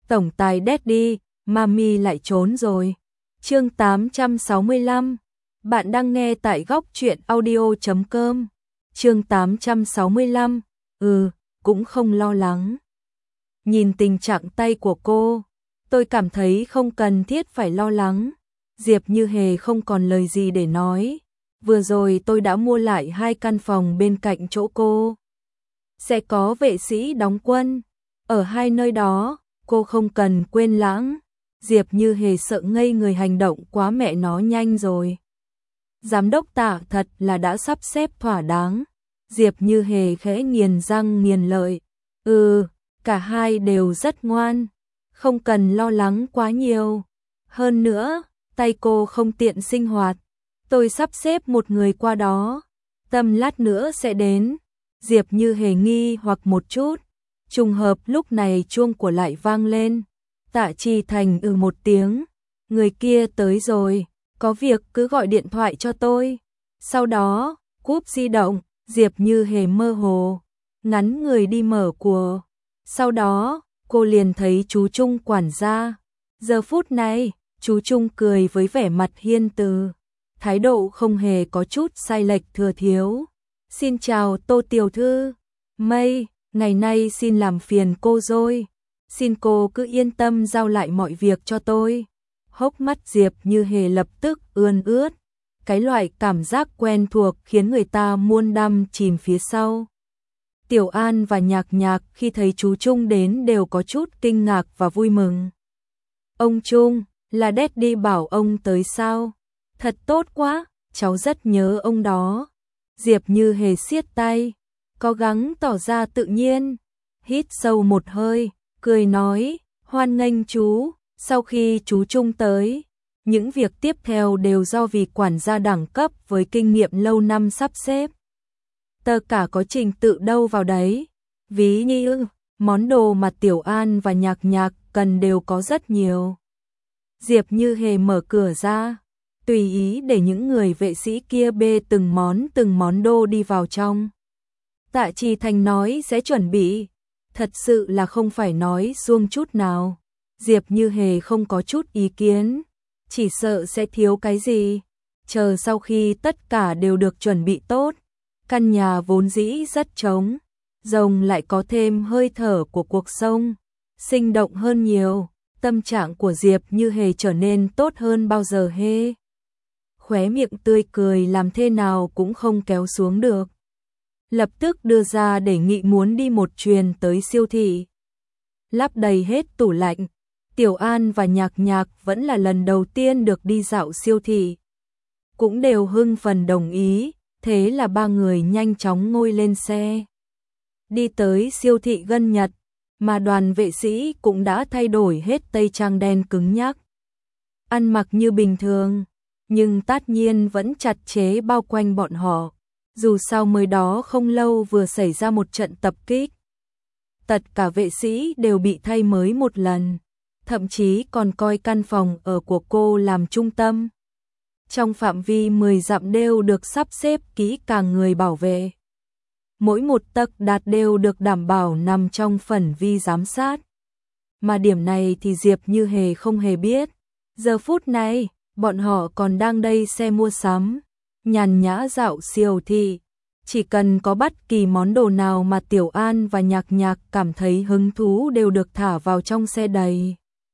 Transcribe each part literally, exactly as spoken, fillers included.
tổng tài Daddy, Mami lại trốn rồi. Chương tám trăm sáu mươi lăm. Bạn đang nghe tại góc truyện audio chấm com. Chương tám trăm sáu mươi lăm. Ừ, cũng không lo lắng. Nhìn tình trạng tay của cô, tôi cảm thấy không cần thiết phải lo lắng. Diệp Như Hề không còn lời gì để nói. Vừa rồi tôi đã mua lại hai căn phòng bên cạnh chỗ cô. Sẽ có vệ sĩ đóng quân. Ở hai nơi đó, cô không cần quên lãng. Diệp Như Hề sợ ngây người, hành động quá mẹ nó nhanh rồi. Giám đốc Tạ thật là đã sắp xếp thỏa đáng. Diệp Như Hề khẽ nghiền răng nghiền lợi. Ừ, cả hai đều rất ngoan. Không cần lo lắng quá nhiều. Hơn nữa, tay cô không tiện sinh hoạt. Tôi sắp xếp một người qua đó. Tầm lát nữa sẽ đến. Diệp Như Hề nghi hoặc một chút. Trùng hợp lúc này chuông của lại vang lên. Tạ Chi Thành ừ một tiếng. Người kia tới rồi. Có việc cứ gọi điện thoại cho tôi. Sau đó, cúp di động. Diệp Như Hề mơ hồ. Ngắn người đi mở của. Sau đó, cô liền thấy chú Trung quản gia. Giờ phút này, chú Trung cười với vẻ mặt hiền từ. Thái độ không hề có chút sai lệch thừa thiếu. Xin chào Tô tiểu thư. Mây, ngày nay xin làm phiền cô rồi. Xin cô cứ yên tâm giao lại mọi việc cho tôi. Hốc mắt Diệp Như Hề lập tức ươn ướt. Cái loại cảm giác quen thuộc khiến người ta muôn đắm chìm phía sau. Tiểu An và Nhạc Nhạc khi thấy chú Trung đến đều có chút kinh ngạc và vui mừng. Ông Trung, là Daddy bảo ông tới sao? Thật tốt quá, cháu rất nhớ ông đó. Diệp Như Hề siết tay, cố gắng tỏ ra tự nhiên. Hít sâu một hơi, cười nói, hoan nghênh chú. Sau khi chú Trung tới, những việc tiếp theo đều do vị quản gia đẳng cấp với kinh nghiệm lâu năm sắp xếp. Tất cả có trình tự đâu vào đấy. Ví như món đồ mà Tiểu An và Nhạc Nhạc cần đều có rất nhiều. Diệp Như Hề mở cửa ra, tùy ý để những người vệ sĩ kia bê từng món từng món đồ đi vào trong. Tạ Chi Thành nói sẽ chuẩn bị, thật sự là không phải nói suông chút nào. Diệp Như Hề không có chút ý kiến, chỉ sợ sẽ thiếu cái gì. Chờ sau khi tất cả đều được chuẩn bị tốt, căn nhà vốn dĩ rất trống, rồng lại có thêm hơi thở của cuộc sống, sinh động hơn nhiều. Tâm trạng của Diệp Như Hề trở nên tốt hơn bao giờ hết. Khóe miệng tươi cười làm thế nào cũng không kéo xuống được. Lập tức đưa ra đề nghị muốn đi một chuyến tới siêu thị. Lắp đầy hết tủ lạnh. Tiểu An và Nhạc Nhạc vẫn là lần đầu tiên được đi dạo siêu thị. Cũng đều hưng phấn đồng ý, thế là ba người nhanh chóng ngồi lên xe. Đi tới siêu thị gần Nhật, mà đoàn vệ sĩ cũng đã thay đổi hết tây trang đen cứng nhắc. Ăn mặc như bình thường, nhưng tất nhiên vẫn chặt chẽ bao quanh bọn họ. Dù sao mới đó không lâu vừa xảy ra một trận tập kích. Tất cả vệ sĩ đều bị thay mới một lần, thậm chí còn coi căn phòng ở của cô làm trung tâm. Trong phạm vi mười dặm đều được sắp xếp kỹ càng người bảo vệ. Mỗi một tấc đạt đều được đảm bảo nằm trong phần vi giám sát. Mà điểm này thì Diệp Như Hề không hề biết. Giờ phút này, bọn họ còn đang đây xe mua sắm, nhàn nhã dạo siêu thị. Chỉ cần có bất kỳ món đồ nào mà Tiểu An và Nhạc Nhạc cảm thấy hứng thú đều được thả vào trong xe đầy.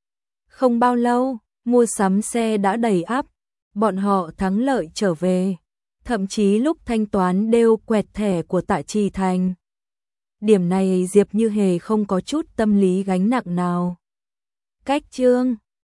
Không bao lâu, mua sắm xe đã đầy ắp, bọn họ thắng lợi trở về. Thậm chí lúc thanh toán đều quẹt thẻ của Tạ Chi Thành. Điểm này Diệp Như Hề không có chút tâm lý gánh nặng nào. Cách chương